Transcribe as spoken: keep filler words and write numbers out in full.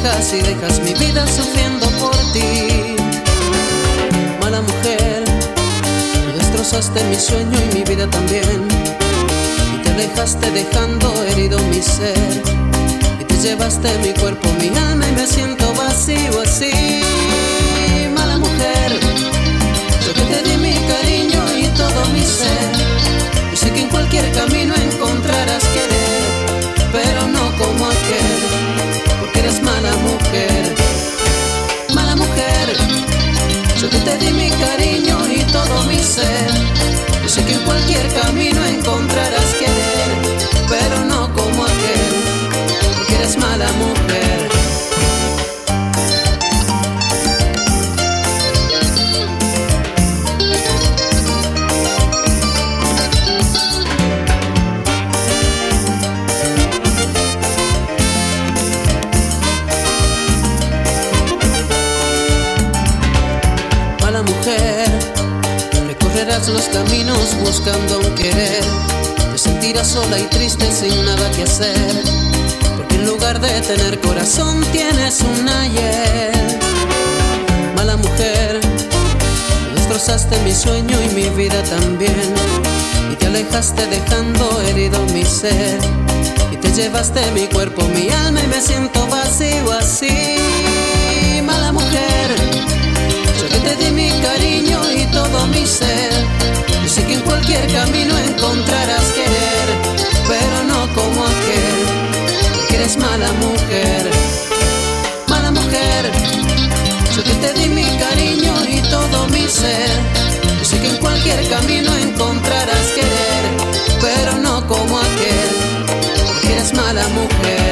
alejas y dejas mi vida sufriendo por ti. Mala mujer, tú destrozaste mi sueño y mi vida también, y te alejaste dejando herido mi ser, y te llevaste mi cuerpo, mi alma, y me siento vacío así. Mala mujer, yo que te di mi cariño y todo mi ser, yo sé que en cualquier camino encontrarás querer, pero no como aquel, porque eres mala mujer. Mala mujer, yo que te di mi cariño y todo mi ser, yo sé que en cualquier camino encontrarás querer, pero no como aquel, porque eres mala mujer. Mujer, recorrerás los caminos buscando un querer, te sentirás sola y triste sin nada que hacer, porque en lugar de tener corazón tienes un ayer. Mala mujer, destrozaste mi sueño y mi vida también, y te alejaste dejando herido mi ser, y te llevaste mi cuerpo, mi alma, y me siento vacío así. Mala mujer, yo que te di mi cariño y todo mi ser, yo sé que en cualquier camino encontrarás querer, pero no como aquel, porque eres mala mujer. Mala mujer, yo que te di mi cariño y todo mi ser, yo sé que en cualquier camino encontrarás querer, pero no como aquel, porque eres mala mujer.